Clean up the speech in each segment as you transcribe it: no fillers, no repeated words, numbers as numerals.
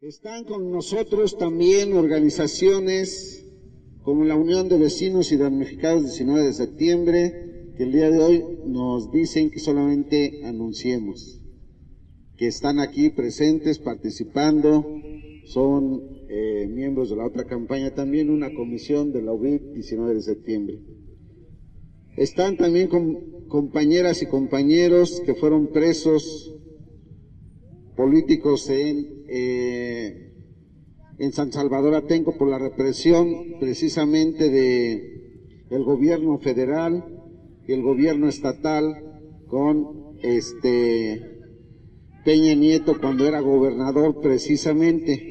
Están con nosotros también organizaciones como la Unión de Vecinos y Damnificados 19 de septiembre, que el día de hoy nos dicen que solamente anunciemos que están aquí presentes, participando, son miembros de la otra campaña, también una comisión de la UVID 19 de septiembre. Están también con compañeras y compañeros que fueron presos políticos en San Salvador Atenco por la represión precisamente del gobierno federal y el gobierno estatal con Peña Nieto cuando era gobernador precisamente.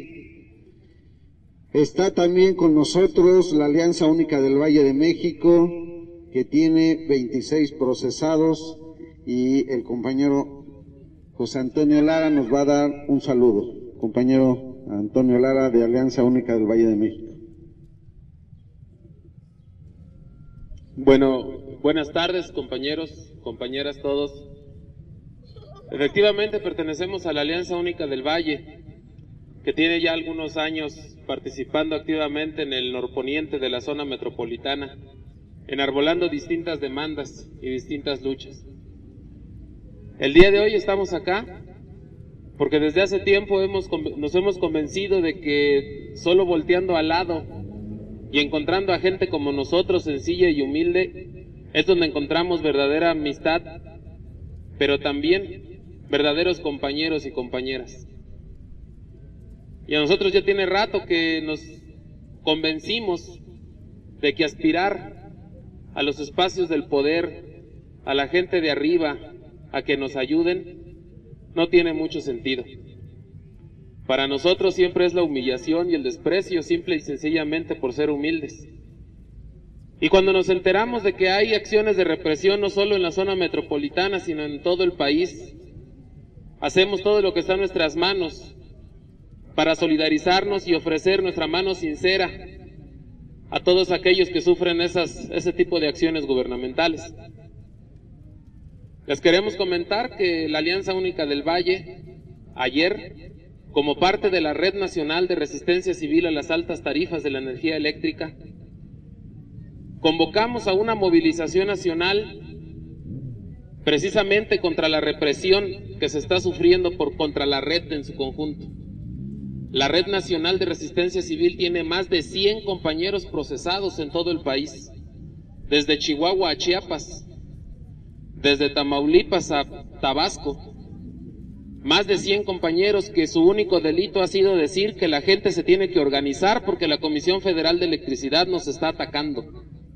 Está también con nosotros la Alianza Única del Valle de México, que tiene 26 procesados, y el compañero José Antonio Lara nos va a dar un saludo. Compañero Antonio Lara, de Alianza Única del Valle de México. Bueno, buenas tardes, compañeros, compañeras, todos. Efectivamente pertenecemos a la Alianza Única del Valle, que tiene ya algunos años participando activamente en el norponiente de la zona metropolitana, enarbolando distintas demandas y distintas luchas. El día de hoy estamos acá porque desde hace tiempo nos hemos convencido de que solo volteando al lado y encontrando a gente como nosotros, sencilla y humilde, es donde encontramos verdadera amistad, pero también verdaderos compañeros y compañeras. Y a nosotros ya tiene rato que nos convencimos de que aspirar a los espacios del poder, a la gente de arriba, a que nos ayuden, no tiene mucho sentido. Para nosotros siempre es la humillación y el desprecio, simple y sencillamente por ser humildes. Y cuando nos enteramos de que hay acciones de represión no solo en la zona metropolitana, sino en todo el país, hacemos todo lo que está en nuestras manos para solidarizarnos y ofrecer nuestra mano sincera a todos aquellos que sufren ese tipo de acciones gubernamentales. Les queremos comentar que la Alianza Única del Valle, ayer, como parte de la Red Nacional de Resistencia Civil a las Altas Tarifas de la Energía Eléctrica, convocamos a una movilización nacional precisamente contra la represión que se está sufriendo contra la red en su conjunto. La Red Nacional de Resistencia Civil tiene más de 100 compañeros procesados en todo el país, desde Chihuahua a Chiapas, desde Tamaulipas a Tabasco. Más de 100 compañeros que su único delito ha sido decir que la gente se tiene que organizar porque la Comisión Federal de Electricidad nos está atacando.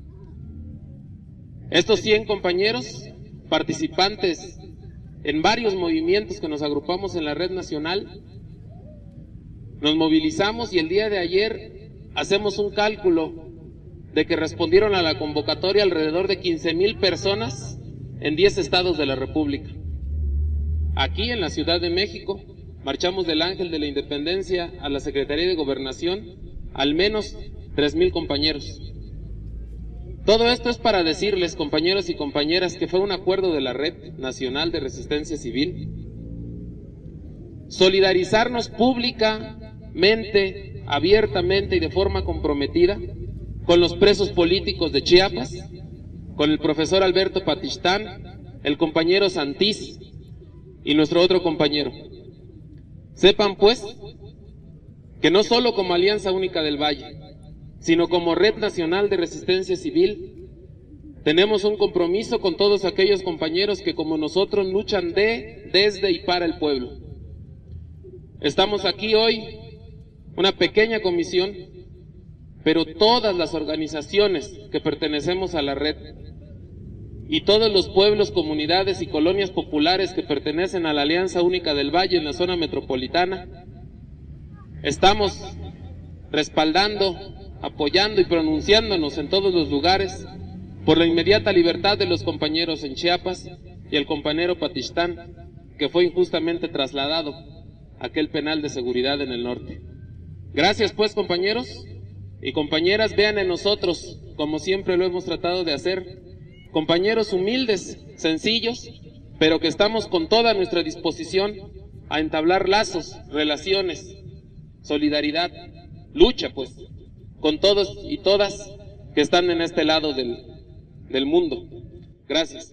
Estos 100 compañeros, participantes en varios movimientos que nos agrupamos en la Red Nacional, nos movilizamos y el día de ayer hacemos un cálculo de que respondieron a la convocatoria alrededor de 15,000 personas en 10 estados de la República. Aquí en la Ciudad de México marchamos del Ángel de la Independencia a la Secretaría de Gobernación al menos 3,000 compañeros. Todo esto es para decirles, compañeros y compañeras, que fue un acuerdo de la Red Nacional de Resistencia Civil. Solidarizarnos públicamente, abiertamente y de forma comprometida con los presos políticos de Chiapas, con el profesor Alberto Patistán, el compañero Santís y nuestro otro compañero. Sepan pues que no solo como Alianza Única del Valle, sino como Red Nacional de Resistencia Civil, tenemos un compromiso con todos aquellos compañeros que como nosotros luchan desde y para el pueblo. Estamos aquí hoy, una pequeña comisión, pero todas las organizaciones que pertenecemos a la red y todos los pueblos, comunidades y colonias populares que pertenecen a la Alianza Única del Valle en la zona metropolitana, estamos respaldando, apoyando y pronunciándonos en todos los lugares por la inmediata libertad de los compañeros en Chiapas y el compañero Patistán, que fue injustamente trasladado a aquel penal de seguridad en el norte. Gracias pues, compañeros y compañeras, vean en nosotros, como siempre lo hemos tratado de hacer, compañeros humildes, sencillos, pero que estamos con toda nuestra disposición a entablar lazos, relaciones solidaridad, lucha pues, con todos y todas que están en este lado del mundo. Gracias.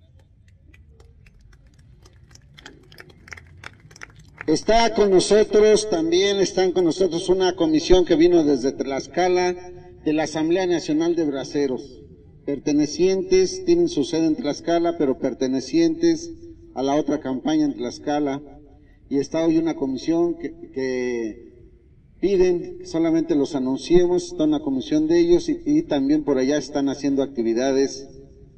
Está con nosotros, también están con nosotros una comisión que vino desde Tlaxcala, de la Asamblea Nacional de Braceros, pertenecientes, tienen su sede en Tlaxcala, pero pertenecientes a la otra campaña en Tlaxcala, y está hoy una comisión que piden que solamente los anunciemos, está una comisión de ellos, y también por allá están haciendo actividades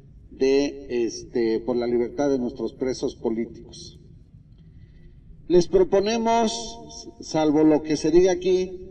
por la libertad de nuestros presos políticos. Les proponemos, salvo lo que se diga aquí,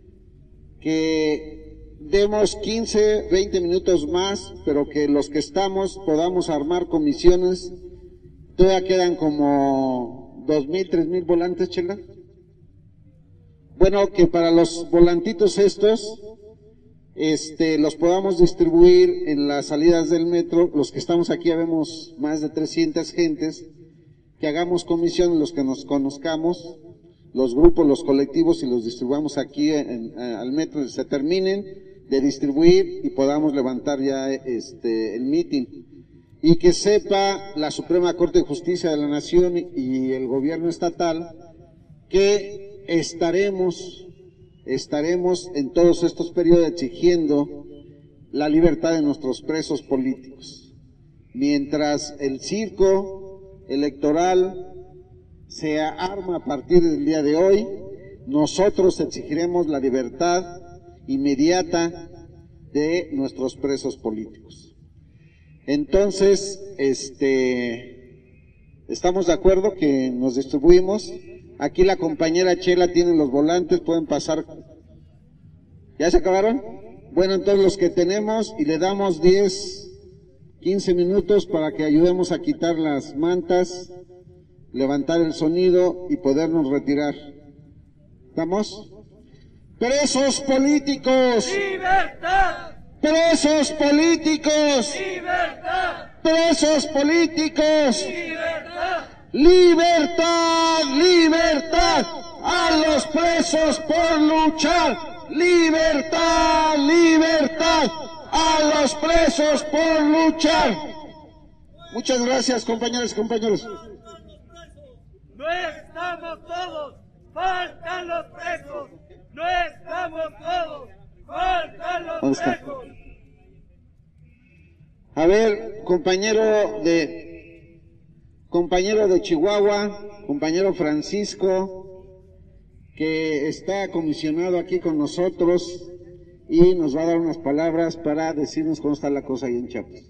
que demos 15, 20 minutos más, pero que los que estamos podamos armar comisiones. Todavía quedan como 2,000, 3,000 volantes, Chela. Bueno, que para los volantitos estos, los podamos distribuir en las salidas del metro. Los que estamos aquí, ya vemos más de 300 gentes, que hagamos comisión, los que nos conozcamos, los grupos, los colectivos, y los distribuamos aquí al metro, se terminen de distribuir y podamos levantar ya el meeting. Y que sepa la Suprema Corte de Justicia de la Nación y el gobierno estatal que estaremos en todos estos periodos exigiendo la libertad de nuestros presos políticos. Mientras el circo electoral se arma a partir del día de hoy, nosotros exigiremos la libertad inmediata de nuestros presos políticos. Entonces, estamos de acuerdo que nos distribuimos. Aquí la compañera Chela tiene los volantes, pueden pasar. ¿Ya se acabaron? Bueno, entonces los que tenemos, y le damos 10, 15 minutos para que ayudemos a quitar las mantas, levantar el sonido y podernos retirar. ¿Estamos? ¡Presos políticos! ¡Libertad! ¡Presos políticos! ¡Libertad! ¡Presos políticos! ¡Libertad! ¡Libertad! ¡Libertad! ¡A los presos por luchar! ¡Libertad! ¡Libertad! ¡A los presos por luchar! Muchas gracias, compañeras y compañeros. No estamos todos, faltan los presos. No estamos todos, faltan los presos. A ver, compañero de Chihuahua, compañero Francisco, que está comisionado aquí con nosotros y nos va a dar unas palabras para decirnos cómo está la cosa ahí en Chiapas,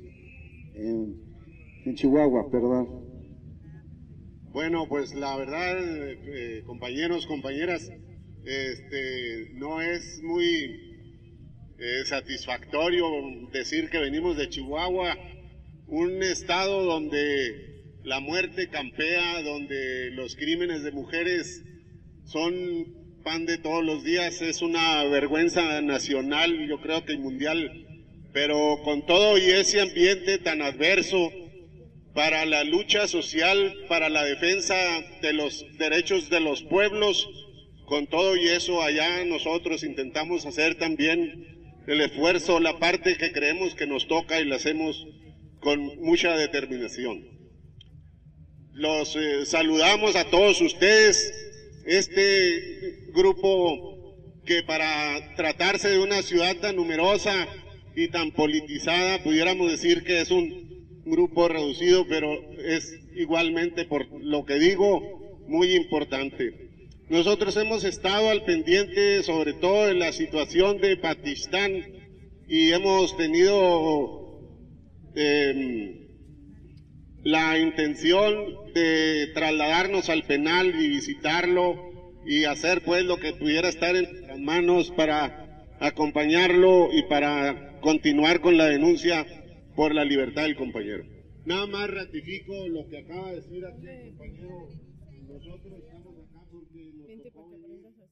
en Chihuahua, perdón. Bueno, pues la verdad, compañeros, compañeras, no es muy satisfactorio decir que venimos de Chihuahua, un estado donde la muerte campea, donde los crímenes de mujeres son pan de todos los días. Es una vergüenza nacional, yo creo que mundial, pero con todo y ese ambiente tan adverso para la lucha social, para la defensa de los derechos de los pueblos, con todo y eso allá nosotros intentamos hacer también el esfuerzo, la parte que creemos que nos toca, y la hacemos con mucha determinación. Los saludamos a todos ustedes, este grupo que para tratarse de una ciudad tan numerosa y tan politizada, pudiéramos decir que es un grupo reducido, pero es igualmente, por lo que digo, muy importante. Nosotros hemos estado al pendiente sobre todo de la situación de Pakistán y hemos tenido la intención de trasladarnos al penal y visitarlo y hacer pues lo que pudiera estar en las manos para acompañarlo y para continuar con la denuncia por la libertad del compañero. Nada más ratifico lo que acaba de decir aquí el compañero. Nosotros estamos acá porque nos tocó venir